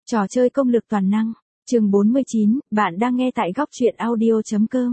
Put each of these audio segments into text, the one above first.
Trò chơi công lược toàn năng, chương 49, bạn đang nghe tại góc truyện audio.com.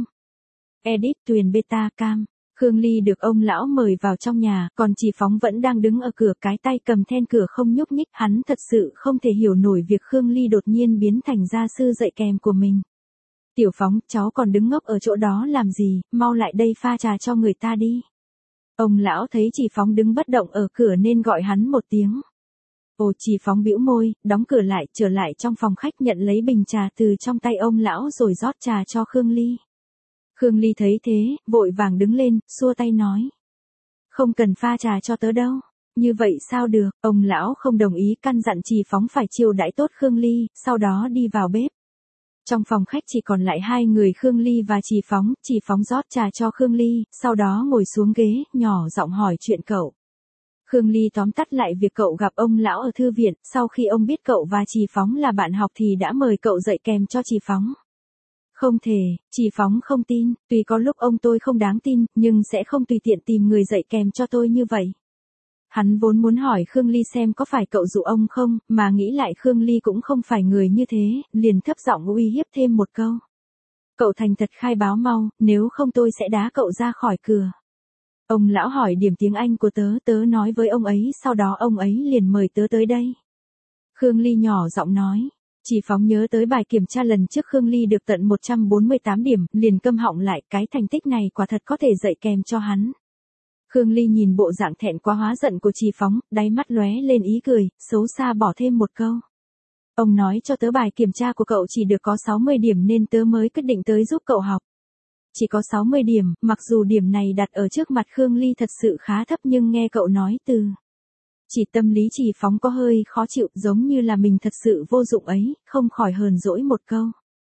Edit Tuyền Beta Cam. Khương Ly được ông lão mời vào trong nhà, còn Chỉ Phóng vẫn đang đứng ở cửa, cái tay cầm then cửa không nhúc nhích. Hắn thật sự không thể hiểu nổi việc Khương Ly đột nhiên biến thành gia sư dạy kèm của mình. Tiểu Phóng, cháu còn đứng ngốc ở chỗ đó làm gì, mau lại đây pha trà cho người ta đi. Ông lão thấy Chỉ Phóng đứng bất động ở cửa nên gọi hắn một tiếng. Ồ, Chỉ Phóng bĩu môi, đóng cửa lại, trở lại trong phòng khách nhận lấy bình trà từ trong tay ông lão rồi rót trà cho Khương Ly. Khương Ly thấy thế, vội vàng đứng lên, xua tay nói. Không cần pha trà cho tớ đâu. Như vậy sao được, ông lão không đồng ý, căn dặn Chỉ Phóng phải chiêu đãi tốt Khương Ly, sau đó đi vào bếp. Trong phòng khách chỉ còn lại hai người Khương Ly và Chỉ Phóng rót trà cho Khương Ly, sau đó ngồi xuống ghế, nhỏ giọng hỏi chuyện cậu. Khương Ly tóm tắt lại việc cậu gặp ông lão ở thư viện, sau khi ông biết cậu và Chỉ Phóng là bạn học thì đã mời cậu dạy kèm cho Chỉ Phóng. Không thể, Chỉ Phóng không tin, tuy có lúc ông tôi không đáng tin, nhưng sẽ không tùy tiện tìm người dạy kèm cho tôi như vậy. Hắn vốn muốn hỏi Khương Ly xem có phải cậu dụ ông không, mà nghĩ lại Khương Ly cũng không phải người như thế, liền thấp giọng uy hiếp thêm một câu. Cậu thành thật khai báo mau, nếu không tôi sẽ đá cậu ra khỏi cửa. Ông lão hỏi điểm tiếng Anh của tớ nói với ông ấy, sau đó ông ấy liền mời tớ tới đây. Khương Ly nhỏ giọng nói. Chỉ Phóng nhớ tới bài kiểm tra lần trước Khương Ly được tận 148 điểm, liền câm họng lại, cái thành tích này quả thật có thể dạy kèm cho hắn. Khương Ly nhìn bộ dạng thẹn quá hóa giận của Chỉ Phóng, đáy mắt lóe lên ý cười, xấu xa bỏ thêm một câu. Ông nói cho tớ bài kiểm tra của cậu chỉ được có 60 điểm nên tớ mới quyết định tới giúp cậu học. Chỉ có 60 điểm, mặc dù điểm này đặt ở trước mặt Khương Ly thật sự khá thấp nhưng nghe cậu nói từ. Chỉ tâm lý Chỉ Phóng có hơi khó chịu, giống như là mình thật sự vô dụng ấy, không khỏi hờn dỗi một câu.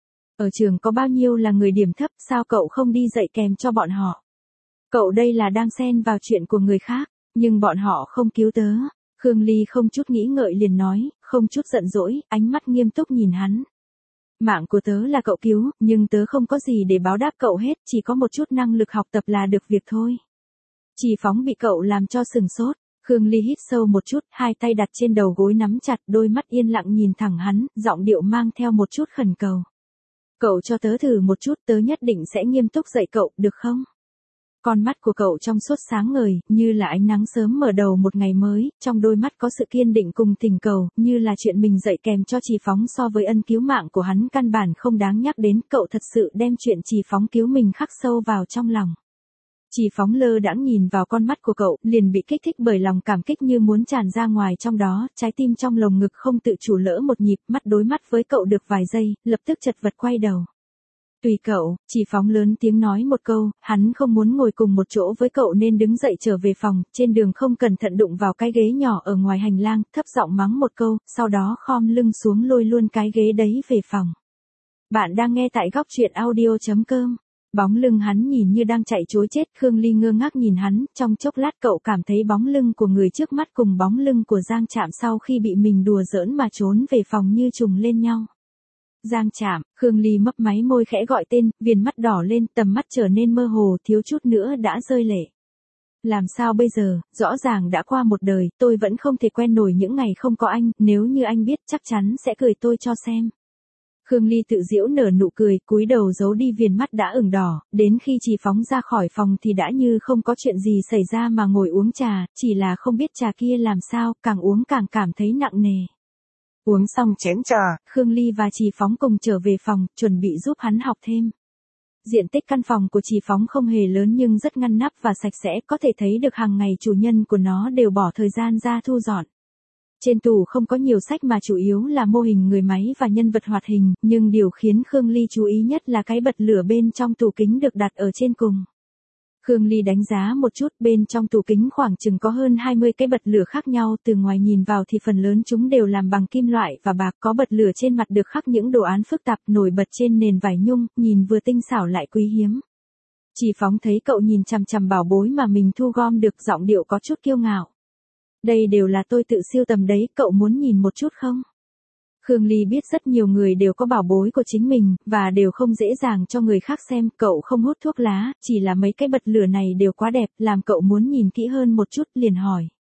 Ở trường có bao nhiêu là người điểm thấp, sao cậu không đi dạy kèm cho bọn họ? Cậu đây là đang xen vào chuyện của người khác, nhưng bọn họ không cứu tớ. Khương Ly không chút nghĩ ngợi liền nói, không chút giận dỗi, ánh mắt nghiêm túc nhìn hắn. Mạng của tớ là cậu cứu, nhưng tớ không có gì để báo đáp cậu hết, chỉ có một chút năng lực học tập là được việc thôi. Chỉ Phóng bị cậu làm cho sừng sốt. Khương Ly hít sâu một chút, hai tay đặt trên đầu gối nắm chặt, đôi mắt yên lặng nhìn thẳng hắn, giọng điệu mang theo một chút khẩn cầu. Cậu cho tớ thử một chút, tớ nhất định sẽ nghiêm túc dạy cậu, được không? Con mắt của cậu trong suốt sáng ngời, như là ánh nắng sớm mở đầu một ngày mới, trong đôi mắt có sự kiên định cùng tình cầu, như là chuyện mình dạy kèm cho Chỉ Phóng so với ân cứu mạng của hắn căn bản không đáng nhắc đến, cậu thật sự đem chuyện Chỉ Phóng cứu mình khắc sâu vào trong lòng. Chỉ Phóng lơ đãng nhìn vào con mắt của cậu, liền bị kích thích bởi lòng cảm kích như muốn tràn ra ngoài trong đó, trái tim trong lồng ngực không tự chủ lỡ một nhịp, mắt đối mắt với cậu được vài giây, lập tức chật vật quay đầu. Tùy cậu, Chỉ Phóng lớn tiếng nói một câu, hắn không muốn ngồi cùng một chỗ với cậu nên đứng dậy trở về phòng, trên đường không cẩn thận đụng vào cái ghế nhỏ ở ngoài hành lang, thấp giọng mắng một câu, sau đó khom lưng xuống lôi luôn cái ghế đấy về phòng. Bạn đang nghe tại góc truyện audio.com. Bóng lưng hắn nhìn như đang chạy trối chết, Khương Ly ngơ ngác nhìn hắn, trong chốc lát cậu cảm thấy bóng lưng của người trước mắt cùng bóng lưng của Giang Trạm sau khi bị mình đùa giỡn mà trốn về phòng như trùng lên nhau. Giang Trạm, Khương Ly mấp máy môi khẽ gọi tên, viền mắt đỏ lên, tầm mắt trở nên mơ hồ, thiếu chút nữa đã rơi lệ. Làm sao bây giờ, rõ ràng đã qua một đời, tôi vẫn không thể quen nổi những ngày không có anh, nếu như anh biết chắc chắn sẽ cười tôi cho xem. Khương Ly tự giễu nở nụ cười, cúi đầu giấu đi viền mắt đã ửng đỏ, đến khi Chỉ Phóng ra khỏi phòng thì đã như không có chuyện gì xảy ra mà ngồi uống trà, chỉ là không biết trà kia làm sao, càng uống càng cảm thấy nặng nề. Uống xong chén trà, Khương Ly và Chỉ Phóng cùng trở về phòng, chuẩn bị giúp hắn học thêm. Diện tích căn phòng của Chỉ Phóng không hề lớn nhưng rất ngăn nắp và sạch sẽ, có thể thấy được hàng ngày chủ nhân của nó đều bỏ thời gian ra thu dọn. Trên tủ không có nhiều sách mà chủ yếu là mô hình người máy và nhân vật hoạt hình, nhưng điều khiến Khương Ly chú ý nhất là cái bật lửa bên trong tủ kính được đặt ở trên cùng. Khương Ly đánh giá một chút, bên trong tủ kính khoảng chừng có hơn 20 cái bật lửa khác nhau, từ ngoài nhìn vào thì phần lớn chúng đều làm bằng kim loại và bạc, có bật lửa trên mặt được khắc những đồ án phức tạp nổi bật trên nền vải nhung, nhìn vừa tinh xảo lại quý hiếm. Chỉ Phóng thấy cậu nhìn chằm chằm bảo bối mà mình thu gom được, giọng điệu có chút kiêu ngạo. Đây đều là tôi tự sưu tầm đấy, cậu muốn nhìn một chút không? Khương Ly biết rất nhiều người đều có bảo bối của chính mình, và đều không dễ dàng cho người khác xem, cậu không hút thuốc lá, chỉ là mấy cái bật lửa này đều quá đẹp, làm cậu muốn nhìn kỹ hơn một chút, liền hỏi.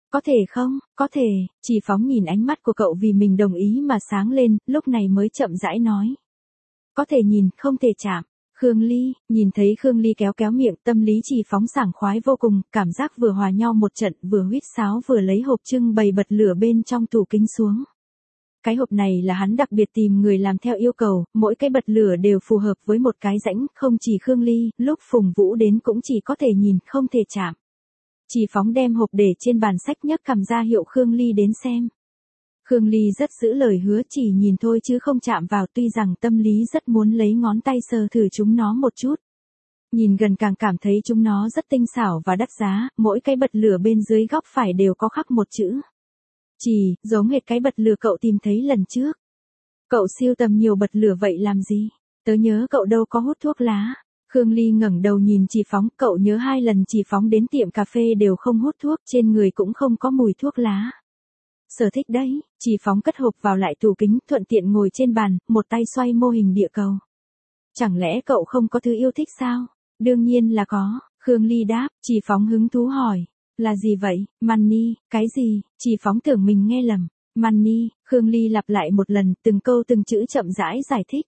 Có thể không, có thể, Chỉ Phóng nhìn ánh mắt của cậu vì mình đồng ý mà sáng lên, lúc này mới chậm rãi nói. Có thể nhìn, không thể chạm. Khương Ly, nhìn thấy Khương Ly kéo kéo miệng, tâm lý Chỉ Phóng sảng khoái vô cùng, cảm giác vừa hòa nhau một trận, vừa huýt sáo vừa lấy hộp trưng bày bật lửa bên trong tủ kính xuống. Cái hộp này là hắn đặc biệt tìm người làm theo yêu cầu, mỗi cái bật lửa đều phù hợp với một cái rãnh, không chỉ Khương Ly, lúc Phùng Vũ đến cũng chỉ có thể nhìn, không thể chạm. Chỉ Phóng đem hộp để trên bàn sách nhấc cầm ra hiệu Khương Ly đến xem. Khương Ly rất giữ lời hứa, chỉ nhìn thôi chứ không chạm vào, tuy rằng tâm lý rất muốn lấy ngón tay sờ thử chúng nó một chút. Nhìn gần càng cảm thấy chúng nó rất tinh xảo và đắt giá, mỗi cái bật lửa bên dưới góc phải đều có khắc một chữ. Chỉ, giống hệt cái bật lửa cậu tìm thấy lần trước. Cậu sưu tầm nhiều bật lửa vậy làm gì? Tớ nhớ cậu đâu có hút thuốc lá. Khương Ly ngẩng đầu nhìn Chỉ Phóng, cậu nhớ 2 lần Chỉ Phóng đến tiệm cà phê đều không hút thuốc, trên người cũng không có mùi thuốc lá. Sở thích đấy, Chỉ Phóng cất hộp vào lại tủ kính, thuận tiện ngồi trên bàn, một tay xoay mô hình địa cầu. Chẳng lẽ cậu không có thứ yêu thích sao? Đương nhiên là có, Khương Ly đáp. Chỉ Phóng hứng thú hỏi. Là gì vậy? Money, cái gì? Chỉ Phóng tưởng mình nghe lầm. Money, Khương Ly lặp lại một lần, từng câu từng chữ chậm rãi giải thích.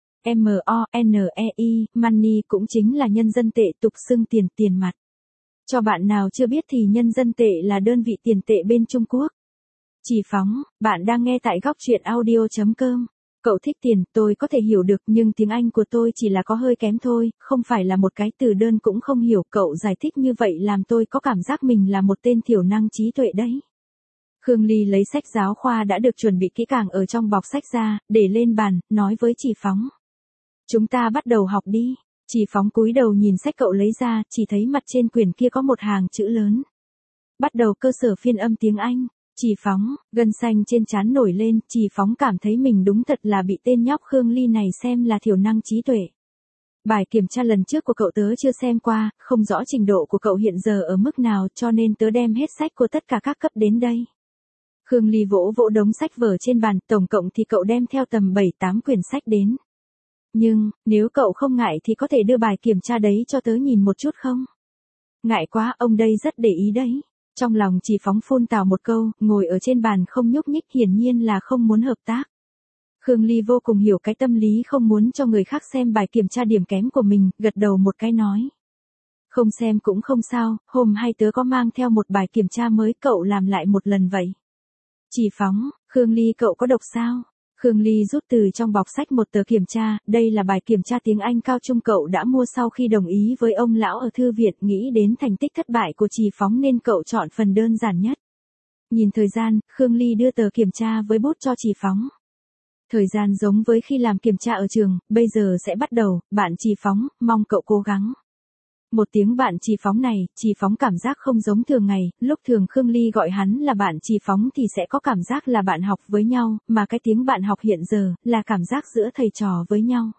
M-O-N-E-I, money cũng chính là nhân dân tệ, tục xưng tiền mặt. Cho bạn nào chưa biết thì nhân dân tệ là đơn vị tiền tệ bên Trung Quốc. Chỉ Phóng, bạn đang nghe tại góc truyện audio.com. Cậu thích tiền, tôi có thể hiểu được, nhưng tiếng Anh của tôi chỉ là có hơi kém thôi, không phải là một cái từ đơn cũng không hiểu. Cậu giải thích như vậy làm tôi có cảm giác mình là một tên thiểu năng trí tuệ đấy. Khương Ly lấy sách giáo khoa đã được chuẩn bị kỹ càng ở trong bọc sách ra, để lên bàn, nói với Chỉ Phóng. Chúng ta bắt đầu học đi. Chỉ Phóng cúi đầu nhìn sách cậu lấy ra, chỉ thấy mặt trên quyển kia có một hàng chữ lớn. Bắt đầu cơ sở phiên âm tiếng Anh. Chỉ Phóng, gân xanh trên trán nổi lên, Chỉ Phóng cảm thấy mình đúng thật là bị tên nhóc Khương Ly này xem là thiểu năng trí tuệ. Bài kiểm tra lần trước của cậu tớ chưa xem qua, không rõ trình độ của cậu hiện giờ ở mức nào, cho nên tớ đem hết sách của tất cả các cấp đến đây. Khương Ly vỗ vỗ đống sách vở trên bàn, tổng cộng thì cậu đem theo tầm 7-8 quyển sách đến. Nhưng, nếu cậu không ngại thì có thể đưa bài kiểm tra đấy cho tớ nhìn một chút không? Ngại quá, ông đây rất để ý đấy. Trong lòng Chỉ Phóng phun tào một câu, ngồi ở trên bàn không nhúc nhích, hiển nhiên là không muốn hợp tác. Khương Ly vô cùng hiểu cái tâm lý không muốn cho người khác xem bài kiểm tra điểm kém của mình, gật đầu một cái nói. Không xem cũng không sao, hôm hay tớ có mang theo một bài kiểm tra mới, cậu làm lại một lần vậy. Chỉ Phóng, Khương Ly cậu có độc sao? Khương Ly rút từ trong bọc sách một tờ kiểm tra, đây là bài kiểm tra tiếng Anh cao trung cậu đã mua sau khi đồng ý với ông lão ở thư viện, nghĩ đến thành tích thất bại của Chỉ Phóng nên cậu chọn phần đơn giản nhất. Nhìn thời gian, Khương Ly đưa tờ kiểm tra với bút cho Chỉ Phóng. Thời gian giống với khi làm kiểm tra ở trường, bây giờ sẽ bắt đầu, bạn Chỉ Phóng, mong cậu cố gắng. Một tiếng bạn Chỉ Phóng này, Chỉ Phóng cảm giác không giống thường ngày, lúc thường Khương Ly gọi hắn là bạn Chỉ Phóng thì sẽ có cảm giác là bạn học với nhau, mà cái tiếng bạn học hiện giờ, là cảm giác giữa thầy trò với nhau.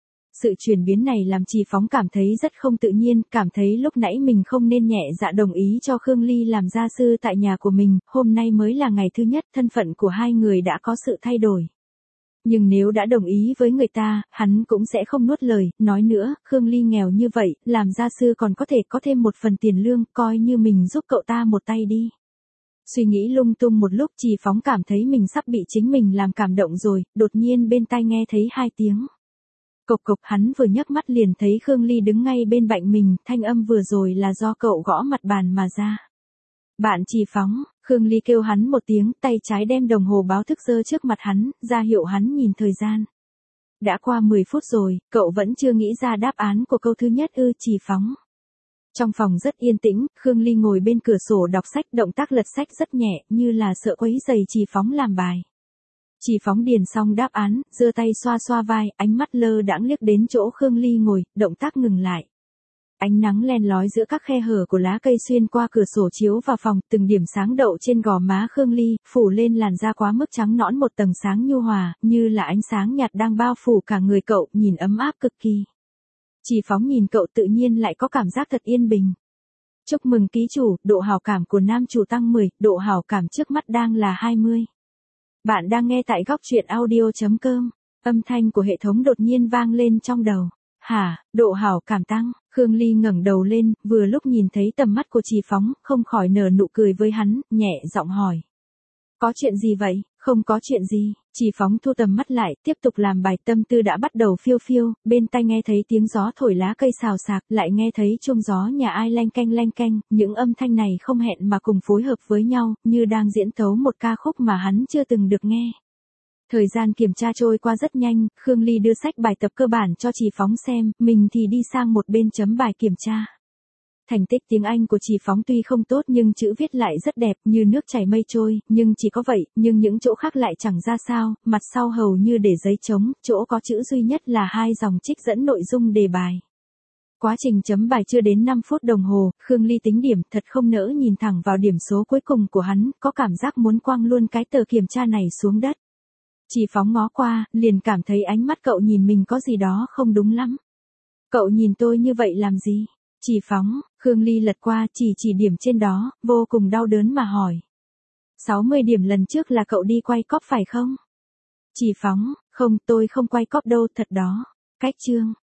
Sự chuyển biến này làm Chỉ Phóng cảm thấy rất không tự nhiên, cảm thấy lúc nãy mình không nên nhẹ dạ đồng ý cho Khương Ly làm gia sư tại nhà của mình, hôm nay mới là ngày thứ nhất, thân phận của hai người đã có sự thay đổi. Nhưng nếu đã đồng ý với người ta, hắn cũng sẽ không nuốt lời, nói nữa, Khương Ly nghèo như vậy, làm gia sư còn có thể có thêm một phần tiền lương, coi như mình giúp cậu ta một tay đi. Suy nghĩ lung tung một lúc, Chỉ Phóng cảm thấy mình sắp bị chính mình làm cảm động rồi, đột nhiên bên tai nghe thấy 2 tiếng. Cộc cộc, hắn vừa nhấc mắt liền thấy Khương Ly đứng ngay bên cạnh mình, thanh âm vừa rồi là do cậu gõ mặt bàn mà ra. Bạn Chỉ Phóng, Khương Ly kêu hắn một tiếng, tay trái đem đồng hồ báo thức giơ trước mặt hắn, ra hiệu hắn nhìn thời gian. Đã qua 10 phút rồi, cậu vẫn chưa nghĩ ra đáp án của câu thứ nhất ư? Chỉ Phóng. Trong phòng rất yên tĩnh, Khương Ly ngồi bên cửa sổ đọc sách, động tác lật sách rất nhẹ, như là sợ quấy rầy Chỉ Phóng làm bài. Chỉ Phóng điền xong đáp án, giơ tay xoa xoa vai, ánh mắt lơ đãng liếc đến chỗ Khương Ly ngồi, động tác ngừng lại. Ánh nắng len lói giữa các khe hở của lá cây xuyên qua cửa sổ chiếu vào phòng, từng điểm sáng đậu trên gò má Khương Ly, phủ lên làn da quá mức trắng nõn một tầng sáng nhu hòa, như là ánh sáng nhạt đang bao phủ cả người cậu, nhìn ấm áp cực kỳ. Chỉ Phóng nhìn cậu tự nhiên lại có cảm giác thật yên bình. Chúc mừng ký chủ, độ hảo cảm của nam chủ tăng 10, độ hảo cảm trước mắt đang là 20. Bạn đang nghe tại góc truyện audio.com, âm thanh của hệ thống đột nhiên vang lên trong đầu. Hả, độ hảo cảm tăng. Khương Ly ngẩng đầu lên, vừa lúc nhìn thấy tầm mắt của Trì Phóng, không khỏi nở nụ cười với hắn, nhẹ giọng hỏi. Có chuyện gì vậy? Không có chuyện gì. Trì Phóng thu tầm mắt lại, tiếp tục làm bài, tâm tư đã bắt đầu phiêu phiêu, bên tai nghe thấy tiếng gió thổi lá cây xào xạc, lại nghe thấy chuông gió nhà ai leng keng, những âm thanh này không hẹn mà cùng phối hợp với nhau, như đang diễn tấu một ca khúc mà hắn chưa từng được nghe. Thời gian kiểm tra trôi qua rất nhanh, Khương Ly đưa sách bài tập cơ bản cho Trì Phóng xem, mình thì đi sang một bên chấm bài kiểm tra. Thành tích tiếng Anh của Trì Phóng tuy không tốt nhưng chữ viết lại rất đẹp như nước chảy mây trôi, nhưng chỉ có vậy, nhưng những chỗ khác lại chẳng ra sao, mặt sau hầu như để giấy trống, chỗ có chữ duy nhất là 2 dòng trích dẫn nội dung đề bài. Quá trình chấm bài chưa đến 5 phút đồng hồ, Khương Ly tính điểm, thật không nỡ nhìn thẳng vào điểm số cuối cùng của hắn, có cảm giác muốn quăng luôn cái tờ kiểm tra này xuống đất. Trì Phóng ngó qua, liền cảm thấy ánh mắt cậu nhìn mình có gì đó không đúng lắm. Cậu nhìn tôi như vậy làm gì? Trì Phóng, Khương Ly lật qua chỉ điểm trên đó, vô cùng đau đớn mà hỏi. 60 điểm lần trước là cậu đi quay cóp phải không? Trì Phóng, không, tôi không quay cóp đâu, thật đó. Cách chương.